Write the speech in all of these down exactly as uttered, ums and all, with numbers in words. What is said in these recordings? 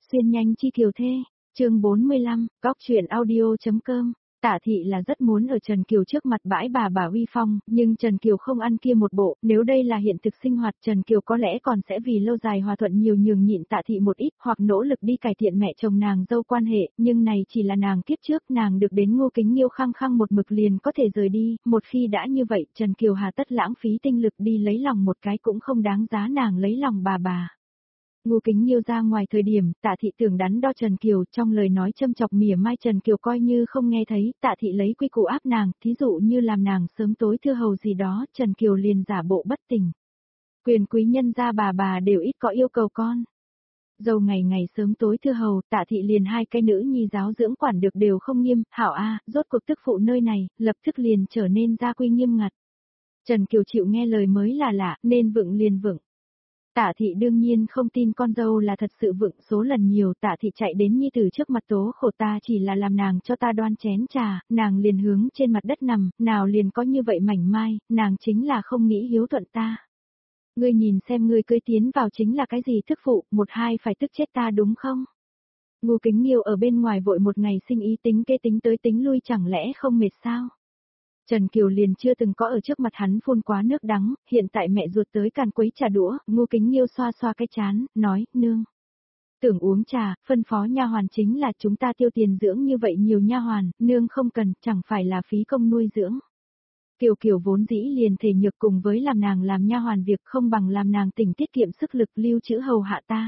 Xuyên nhanh chi kiều thê, chương bốn mươi lăm, góc truyện audio.com. Tạ Thị là rất muốn ở Trần Kiều trước mặt bãi bà bà uy phong, nhưng Trần Kiều không ăn kia một bộ, nếu đây là hiện thực sinh hoạt Trần Kiều có lẽ còn sẽ vì lâu dài hòa thuận nhiều nhường nhịn Tạ Thị một ít hoặc nỗ lực đi cải thiện mẹ chồng nàng dâu quan hệ, nhưng này chỉ là nàng kiếp trước nàng được đến Ngô Kính Nghiêu khăng khăng một mực liền có thể rời đi, một khi đã như vậy Trần Kiều hà tất lãng phí tinh lực đi lấy lòng một cái cũng không đáng giá nàng lấy lòng bà bà. Ngô Kính Nghiêu ra ngoài thời điểm, Tạ Thị tưởng đắn đo Trần Kiều, trong lời nói châm chọc mỉa mai Trần Kiều coi như không nghe thấy, Tạ Thị lấy quy củ áp nàng, thí dụ như làm nàng sớm tối thưa hầu gì đó, Trần Kiều liền giả bộ bất tỉnh. Quyền quý nhân gia bà bà đều ít có yêu cầu con. Dầu ngày ngày sớm tối thưa hầu, Tạ Thị liền hai cái nữ nhi giáo dưỡng quản được đều không nghiêm, hảo a, rốt cuộc tức phụ nơi này, lập tức liền trở nên gia quy nghiêm ngặt. Trần Kiều chịu nghe lời mới là lạ, nên vựng liền vựng. Tạ Thị đương nhiên không tin con dâu là thật sự vựng, số lần nhiều Tạ Thị chạy đến nhi tử trước mặt tố khổ ta chỉ là làm nàng cho ta đoan chén trà, nàng liền hướng trên mặt đất nằm, nào liền có như vậy mảnh mai, nàng chính là không nghĩ hiếu thuận ta. Ngươi nhìn xem ngươi cưới tiến vào chính là cái gì thức phụ, một hai phải tức chết ta đúng không? Ngô Kính Nghiêu ở bên ngoài vội một ngày sinh ý tính kê tính tới tính lui chẳng lẽ không mệt sao? Trần Kiều liền chưa từng có ở trước mặt hắn phun quá nước đắng, hiện tại mẹ ruột tới càn quấy trà đũa, Ngô Kính Nghiêu xoa xoa cái chán, nói, nương. Tưởng uống trà, phân phó nha hoàn chính là chúng ta tiêu tiền dưỡng như vậy nhiều nha hoàn, nương không cần, chẳng phải là phí công nuôi dưỡng. Kiều Kiều vốn dĩ liền thể nhược cùng với làm nàng làm nha hoàn việc không bằng làm nàng tỉnh tiết kiệm sức lực lưu trữ hầu hạ ta.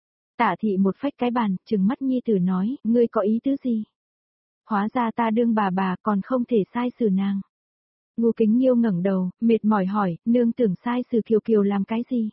Tạ Thị một phách cái bàn, trừng mắt nhi tử nói, ngươi có ý tứ gì? Hóa ra ta đương bà bà còn không thể sai xử nàng. Ngô Kính Nghiêu ngẩng đầu, mệt mỏi hỏi, nương tưởng sai xử Kiều Kiều làm cái gì?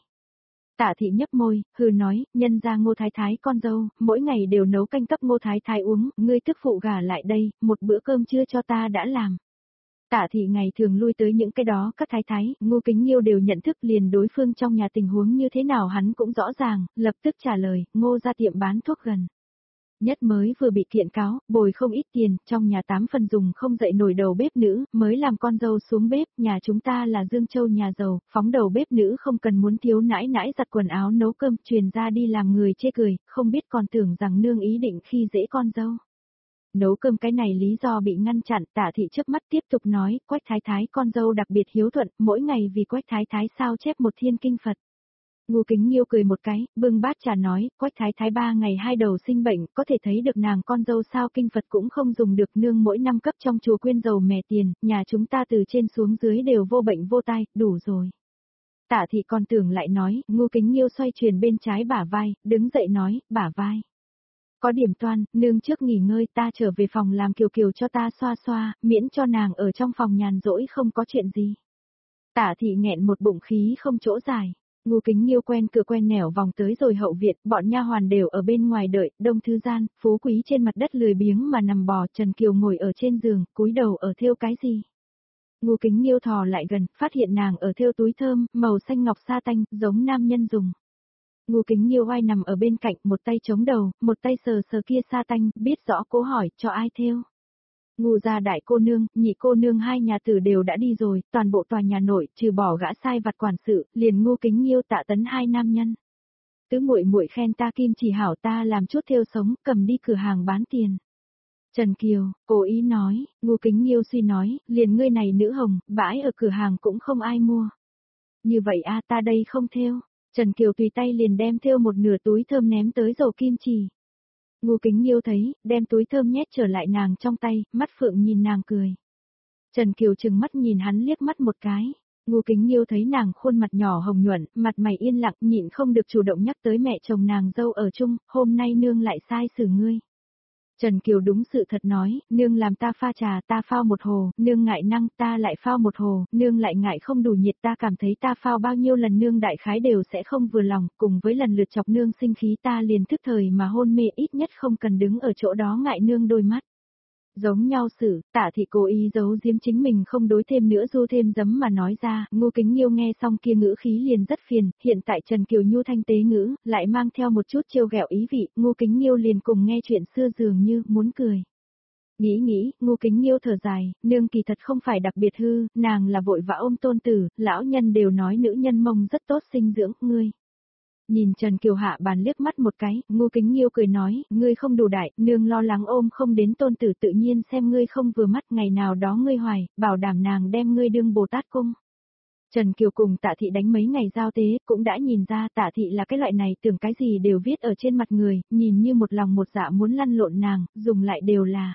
Tạ Thị nhấp môi, hừ nói, nhân ra Ngô Thái Thái con dâu, mỗi ngày đều nấu canh cấp Ngô Thái Thái uống, ngươi tức phụ gả lại đây, một bữa cơm trưa cho ta đã làm. Tạ Thị ngày thường lui tới những cái đó các thái thái, Ngô Kính Nghiêu đều nhận thức liền đối phương trong nhà tình huống như thế nào hắn cũng rõ ràng, lập tức trả lời, Ngô ra tiệm bán thuốc gần. Nhất mới vừa bị kiện cáo, bồi không ít tiền, trong nhà tám phần dùng không dậy nổi đầu bếp nữ, mới làm con dâu xuống bếp, nhà chúng ta là Dương Châu nhà giàu, phóng đầu bếp nữ không cần muốn thiếu nãi nãi giặt quần áo nấu cơm, truyền ra đi làm người chê cười, không biết còn tưởng rằng nương ý định khi dễ con dâu. Nấu cơm cái này lý do bị ngăn chặn, Tạ Thị trước mắt tiếp tục nói, Quách Thái Thái con dâu đặc biệt hiếu thuận, mỗi ngày vì Quách Thái Thái sao chép một thiên kinh Phật. Ngô Kính Nghiêu cười một cái, bưng bát trà nói, Quách Thái Thái ba ngày hai đầu sinh bệnh, có thể thấy được nàng con dâu sao kinh Phật cũng không dùng được, nương mỗi năm cấp trong chùa quyên dầu mè tiền, nhà chúng ta từ trên xuống dưới đều vô bệnh vô tai, đủ rồi. Tạ Thị còn tưởng lại nói, Ngô Kính Nghiêu xoay chuyển bên trái bả vai, đứng dậy nói, bả vai. Có điểm toan, nương trước nghỉ ngơi ta trở về phòng làm Kiều Kiều cho ta xoa xoa, miễn cho nàng ở trong phòng nhàn rỗi không có chuyện gì. Tạ Thị nghẹn một bụng khí không chỗ dài. Ngô Kính Nghiêu quen cửa quen nẻo vòng tới rồi hậu viện, bọn nha hoàn đều ở bên ngoài đợi, đông thư gian, phú quý trên mặt đất lười biếng mà nằm bò, Trần Kiều ngồi ở trên giường, cúi đầu ở thêu cái gì. Ngô Kính Nghiêu thò lại gần, phát hiện nàng ở thêu túi thơm, màu xanh ngọc sa tanh, giống nam nhân dùng. Ngô Kính Nghiêu oai nằm ở bên cạnh, một tay chống đầu, một tay sờ sờ kia sa tanh, biết rõ cố hỏi, cho ai thêu. Ngô gia đại cô nương, nhị cô nương hai nhà tử đều đã đi rồi, toàn bộ tòa nhà nội, trừ bỏ gã sai vặt quản sự, liền Ngô Kính Nghiêu Tạ Tấn hai nam nhân. Tứ muội muội khen ta kim chỉ hảo ta làm chút thêu sống, cầm đi cửa hàng bán tiền. Trần Kiều, cố ý nói, Ngô Kính Nghiêu suy nói, liền ngươi này nữ hồng, bãi ở cửa hàng cũng không ai mua. Như vậy a ta đây không thêu. Trần Kiều tùy tay liền đem thêu một nửa túi thơm ném tới dầu kim chỉ. Ngô Kính Nghiêu thấy, đem túi thơm nhét trở lại nàng trong tay, mắt phượng nhìn nàng cười. Trần Kiều trừng mắt nhìn hắn liếc mắt một cái. Ngô Kính Nghiêu thấy nàng khuôn mặt nhỏ hồng nhuận, mặt mày yên lặng, nhịn không được chủ động nhắc tới mẹ chồng nàng dâu ở chung, hôm nay nương lại sai xử ngươi. Trần Kiều đúng sự thật nói, nương làm ta pha trà ta phao một hồ, nương ngại năng ta lại phao một hồ, nương lại ngại không đủ nhiệt ta cảm thấy ta phao bao nhiêu lần nương đại khái đều sẽ không vừa lòng, cùng với lần lượt chọc nương sinh khí ta liền thức thời mà hôn mê ít nhất không cần đứng ở chỗ đó ngại nương đôi mắt. Giống nhau xử, Tạ Thị cố ý giấu giếm chính mình không đối thêm nữa du thêm giấm mà nói ra, Ngô Kính Nghiêu nghe xong kia ngữ khí liền rất phiền, hiện tại Trần Kiều nhu thanh tế ngữ, lại mang theo một chút trêu ghẹo ý vị, Ngô Kính Nghiêu liền cùng nghe chuyện xưa dường như muốn cười. Nghĩ nghĩ, Ngô Kính Nghiêu thở dài, nương kỳ thật không phải đặc biệt hư, nàng là vội vã ôm tôn tử, lão nhân đều nói nữ nhân mông rất tốt sinh dưỡng, ngươi. Nhìn Trần Kiều hạ bàn liếc mắt một cái, Ngô Kính Nghiêu cười nói, ngươi không đủ đại, nương lo lắng ôm không đến tôn tử tự nhiên xem ngươi không vừa mắt ngày nào đó ngươi hoài, bảo đảm nàng đem ngươi đương Bồ Tát cung. Trần Kiều cùng Tạ Thị đánh mấy ngày giao tế, cũng đã nhìn ra Tạ Thị là cái loại này tưởng cái gì đều viết ở trên mặt người, nhìn như một lòng một dạ muốn lăn lộn nàng, dùng lại đều là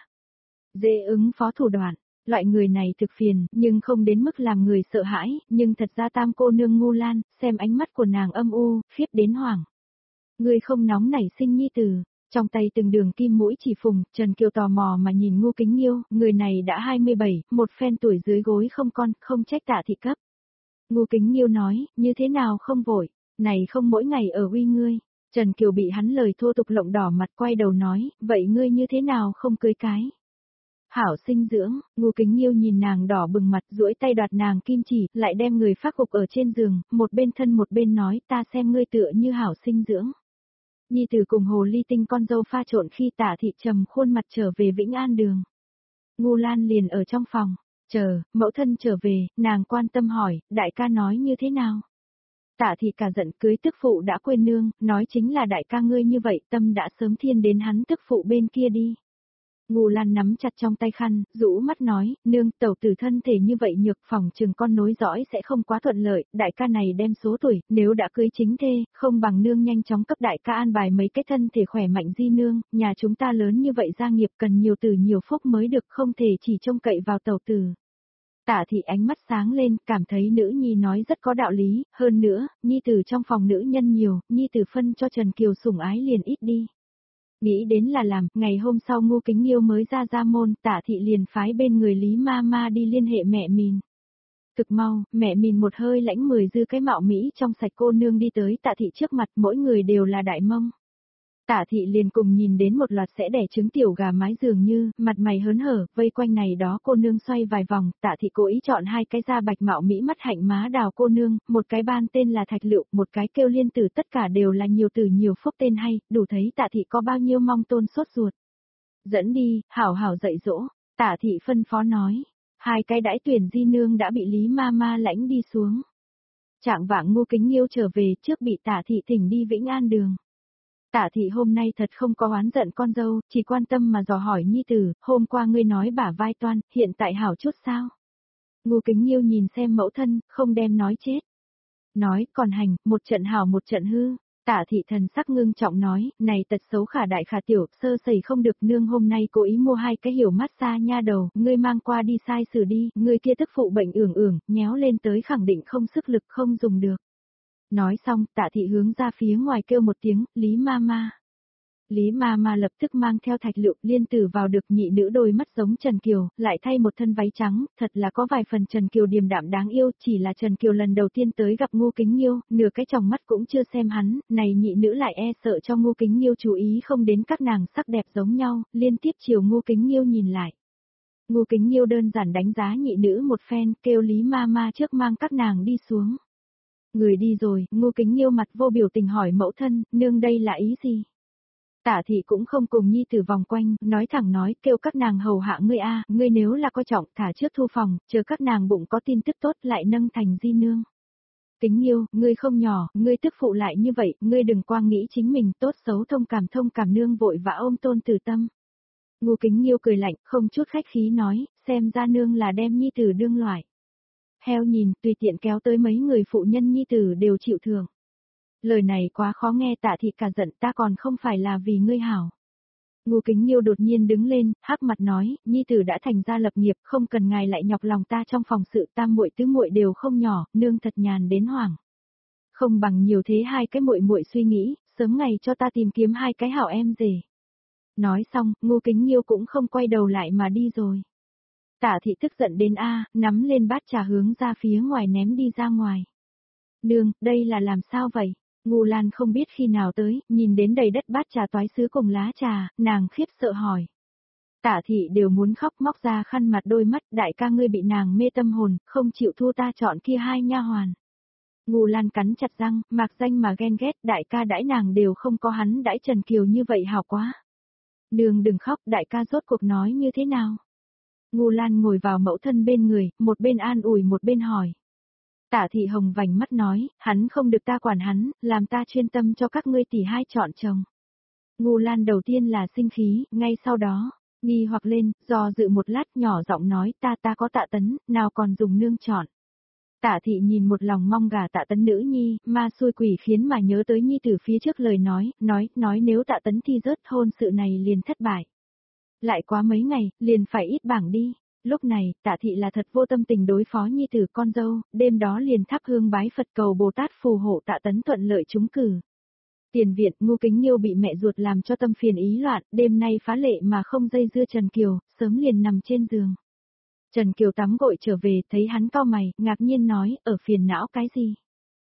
dễ ứng phó thủ đoạn. Loại người này thực phiền, nhưng không đến mức làm người sợ hãi, nhưng thật ra tam cô nương Ngu Lan, xem ánh mắt của nàng âm u, khiếp đến hoảng. Người không nóng nảy sinh nhi tử, trong tay từng đường kim mũi chỉ phùng, Trần Kiều tò mò mà nhìn Ngô Kính Nghiêu, người này đã hai mươi bảy, một phen tuổi dưới gối không con, không trách Tạ Thị cấp. Ngô Kính Nghiêu nói, như thế nào không vội, này không mỗi ngày ở uy ngươi. Trần Kiều bị hắn lời thô tục lộng đỏ mặt quay đầu nói, vậy ngươi như thế nào không cưới cái. Hảo sinh dưỡng, Ngô Kính Nghiêu nhìn nàng đỏ bừng mặt duỗi tay đoạt nàng kim chỉ, lại đem người phát gục ở trên giường, một bên thân một bên nói ta xem ngươi tựa như hảo sinh dưỡng. Nhi tử cùng hồ ly tinh con dâu pha trộn khi Tạ Thị trầm khuôn mặt trở về Vĩnh An đường. Ngô Lan liền ở trong phòng, chờ, mẫu thân trở về, nàng quan tâm hỏi, đại ca nói như thế nào? Tạ Thị cả giận cưới tức phụ đã quên nương, nói chính là đại ca ngươi như vậy tâm đã sớm thiên đến hắn tức phụ bên kia đi. Ngô Lan nắm chặt trong tay khăn, rũ mắt nói, nương, tẩu tử thân thể như vậy nhược phòng chừng con nối dõi sẽ không quá thuận lợi, đại ca này đem số tuổi, nếu đã cưới chính thê, không bằng nương nhanh chóng cấp đại ca an bài mấy cái thân thể khỏe mạnh di nương, nhà chúng ta lớn như vậy gia nghiệp cần nhiều từ nhiều phúc mới được không thể chỉ trông cậy vào tẩu tử. Tạ Thị ánh mắt sáng lên, cảm thấy nữ nhi nói rất có đạo lý, hơn nữa, nhi tử trong phòng nữ nhân nhiều, nhi tử phân cho Trần Kiều sủng ái liền ít đi. Nghĩ đến là làm, ngày hôm sau Ngô Kính Nghiêu mới ra ra môn, Tạ Thị liền phái bên người Lý Ma Ma đi liên hệ mẹ mình. Thực mau, mẹ mình một hơi lãnh mười dư cái mạo Mỹ trong sạch cô nương đi tới Tạ Thị trước mặt, mỗi người đều là đại mông. Tạ Thị liền cùng nhìn đến một loạt sẽ đẻ trứng tiểu gà mái dường như, mặt mày hớn hở, vây quanh này đó cô nương xoay vài vòng, Tạ Thị cố ý chọn hai cái da bạch mạo Mỹ mắt hạnh má đào cô nương, một cái ban tên là Thạch Lựu, một cái kêu Liên Tử, tất cả đều là nhiều từ nhiều phúc tên hay, đủ thấy Tạ Thị có bao nhiêu mong tôn sốt ruột. Dẫn đi, hảo hảo dạy dỗ, Tạ Thị phân phó nói, hai cái đãi tuyển di nương đã bị Lý Ma Ma lãnh đi xuống. Trạng vạng Ngô Kính Nghiêu trở về trước bị Tạ Thị thỉnh đi Vĩnh An đường. Tạ Thị hôm nay thật không có oán giận con dâu, chỉ quan tâm mà dò hỏi nhi tử, hôm qua ngươi nói bả vai toan, hiện tại hảo chút sao? Ngô Kính Nghiêu nhìn xem mẫu thân, không đem nói chết. Nói, còn hành, một trận hảo một trận hư. Tạ Thị thần sắc ngưng trọng nói, này tật xấu khả đại khả tiểu, sơ sẩy không được, nương hôm nay cố ý mua hai cái hiểu massage nha đầu, ngươi mang qua đi sai xử đi, ngươi kia tức phụ bệnh ưởng ưởng, nhéo lên tới khẳng định không sức lực không dùng được. Nói xong, Tạ Thị hướng ra phía ngoài kêu một tiếng, Lý Ma Ma. Lý Ma Ma lập tức mang theo Thạch Lựu, Liên Tử vào được, nhị nữ đôi mắt giống Trần Kiều, lại thay một thân váy trắng, thật là có vài phần Trần Kiều điềm đạm đáng yêu, chỉ là Trần Kiều lần đầu tiên tới gặp Ngô Kính Nghiêu, nửa cái tròng mắt cũng chưa xem hắn, này nhị nữ lại e sợ cho Ngô Kính Nghiêu chú ý không đến các nàng sắc đẹp giống nhau, liên tiếp chiều Ngô Kính Nghiêu nhìn lại. Ngô Kính Nghiêu đơn giản đánh giá nhị nữ một phen, kêu Lý Ma Ma trước mang các nàng đi xuống. Người đi rồi, Ngô Kính Nghiêu mặt vô biểu tình hỏi mẫu thân, nương đây là ý gì? Tạ Thị cũng không cùng nhi tử vòng quanh, nói thẳng nói, kêu các nàng hầu hạ ngươi a, ngươi nếu là coi trọng, thả trước thu phòng, chờ các nàng bụng có tin tức tốt lại nâng thành di nương. Kính Nghiêu, ngươi không nhỏ, ngươi tức phụ lại như vậy, ngươi đừng quang nghĩ chính mình tốt xấu thông cảm thông cảm nương vội vã ôm tôn tử tâm. Ngô Kính Nghiêu cười lạnh, không chút khách khí nói, xem ra nương là đem nhi tử đương loại. Heo nhìn, tùy tiện kéo tới mấy người phụ nhân nhi tử đều chịu thưởng. Lời này quá khó nghe, Tạ Thị cả giận, ta còn không phải là vì ngươi hảo. Ngô Kính Nghiêu đột nhiên đứng lên, hắc mặt nói, nhi tử đã thành ra lập nghiệp, không cần ngài lại nhọc lòng ta trong phòng sự, tam muội tứ muội đều không nhỏ, nương thật nhàn đến hoảng. Không bằng nhiều thế hai cái muội muội suy nghĩ, sớm ngày cho ta tìm kiếm hai cái hảo em rể. Nói xong, Ngô Kính Nghiêu cũng không quay đầu lại mà đi rồi. Tạ Thị tức giận đến a, nắm lên bát trà hướng ra phía ngoài ném đi ra ngoài. Nương, đây là làm sao vậy? Ngô Lan không biết khi nào tới, nhìn đến đầy đất bát trà toái sứ cùng lá trà, nàng khiếp sợ hỏi. Tạ Thị đều muốn khóc, móc ra khăn mặt đôi mắt, đại ca ngươi bị nàng mê tâm hồn, không chịu thu ta chọn kia hai nha hoàn. Ngô Lan cắn chặt răng, mạc danh mà ghen ghét, đại ca đãi nàng đều không có hắn đãi Trần Kiều như vậy hảo quá. Nương đừng khóc, đại ca rốt cuộc nói như thế nào? Ngô Lan ngồi vào mẫu thân bên người, một bên an ủi một bên hỏi. Tạ Thị Hồng vành mắt nói, hắn không được ta quản hắn, làm ta chuyên tâm cho các ngươi tỷ hai chọn chồng. Ngô Lan đầu tiên là sinh khí, ngay sau đó, nghi hoặc lên, do dự một lát nhỏ giọng nói ta ta có Tạ Tấn, nào còn dùng nương chọn. Tạ Thị nhìn một lòng mong gả Tạ Tấn nữ nhi, ma xui quỷ khiến mà nhớ tới nhi tử phía trước lời nói, nói, nói nếu Tạ Tấn thi rớt hôn sự này liền thất bại. Lại quá mấy ngày, liền phải ít bảng đi. Lúc này, Tạ Thị là thật vô tâm tình đối phó nhi tử con dâu, đêm đó liền thắp hương bái Phật cầu Bồ Tát phù hộ Tạ Tấn thuận lợi trúng cử. Tiền viện, Ngô Kính Nhiêu bị mẹ ruột làm cho tâm phiền ý loạn, đêm nay phá lệ mà không dây dưa Trần Kiều, sớm liền nằm trên giường. Trần Kiều tắm gội trở về, thấy hắn cau mày, ngạc nhiên nói, ở phiền não cái gì?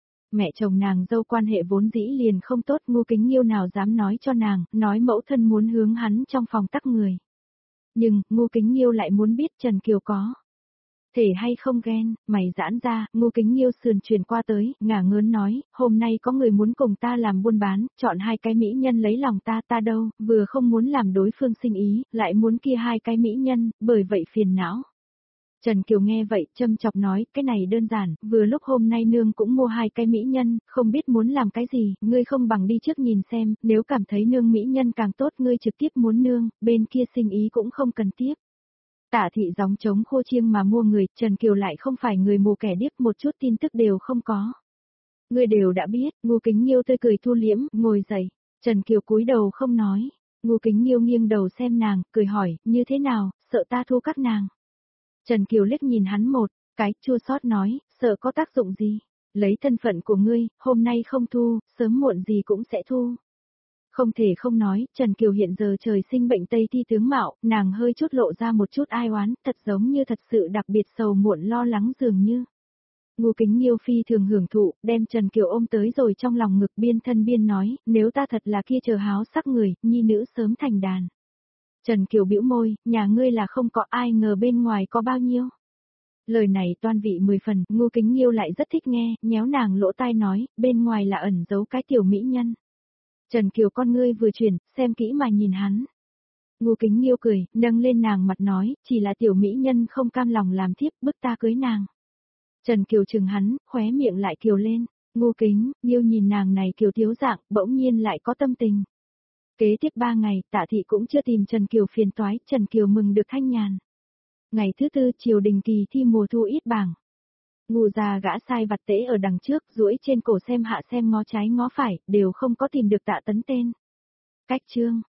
Mẹ chồng nàng dâu quan hệ vốn dĩ liền không tốt, Ngô Kính Nhiêu nào dám nói cho nàng, nói mẫu thân muốn hướng hắn trong phòng tắc người. Nhưng, Ngô Kính Nhiêu lại muốn biết Trần Kiều có thể hay không ghen, mày giãn ra, Ngô Kính Nhiêu sườn truyền qua tới, ngả ngớn nói, hôm nay có người muốn cùng ta làm buôn bán, chọn hai cái mỹ nhân lấy lòng ta ta đâu, vừa không muốn làm đối phương sinh ý, lại muốn kia hai cái mỹ nhân, bởi vậy phiền não. Trần Kiều nghe vậy, châm chọc nói, cái này đơn giản, vừa lúc hôm nay nương cũng mua hai cái mỹ nhân, không biết muốn làm cái gì, ngươi không bằng đi trước nhìn xem, nếu cảm thấy nương mỹ nhân càng tốt ngươi trực tiếp muốn nương, bên kia sinh ý cũng không cần tiếp. Tạ Thị gióng trống khô chiêng mà mua người, Trần Kiều lại không phải người mù kẻ điếc, một chút tin tức đều không có. Ngươi đều đã biết, Ngô Kính Nhiêu tươi cười thu liễm, ngồi dậy, Trần Kiều cúi đầu không nói, Ngô Kính Nhiêu nghiêng đầu xem nàng, cười hỏi, như thế nào, sợ ta thu các nàng. Trần Kiều liếc nhìn hắn một cái, chua xót nói, sợ có tác dụng gì, lấy thân phận của ngươi, hôm nay không thu, sớm muộn gì cũng sẽ thu. Không thể không nói, Trần Kiều hiện giờ trời sinh bệnh tây thi tướng mạo, nàng hơi chút lộ ra một chút ai oán, thật giống như thật sự đặc biệt sầu muộn lo lắng dường như. Ngô Kính Nhiêu phi thường hưởng thụ, đem Trần Kiều ôm tới rồi trong lòng ngực biên thân biên nói, nếu ta thật là kia chờ háo sắc người, nhi nữ sớm thành đàn. Trần Kiều bĩu môi, nhà ngươi là không có ai ngờ bên ngoài có bao nhiêu. Lời này toan vị mười phần, Ngô Kính Nhiêu lại rất thích nghe, nhéo nàng lỗ tai nói, bên ngoài là ẩn giấu cái tiểu mỹ nhân. Trần Kiều con ngươi vừa chuyển, xem kỹ mà nhìn hắn. Ngô Kính Nhiêu cười, nâng lên nàng mặt nói, chỉ là tiểu mỹ nhân không cam lòng làm thiếp, bức ta cưới nàng. Trần Kiều chừng hắn, khóe miệng lại kiều lên, Ngô Kính, Nhiêu nhìn nàng này kiều thiếu dạng, bỗng nhiên lại có tâm tình. Kế tiếp ba ngày, Tạ Thị cũng chưa tìm Trần Kiều phiền toái, Trần Kiều mừng được thanh nhàn. Ngày thứ tư, triều đình kỳ thi mùa thu ít bảng. Ngụ già gã sai vặt tễ ở đằng trước, duỗi trên cổ xem hạ xem ngó trái ngó phải, đều không có tìm được Tạ Tấn tên. Cách chương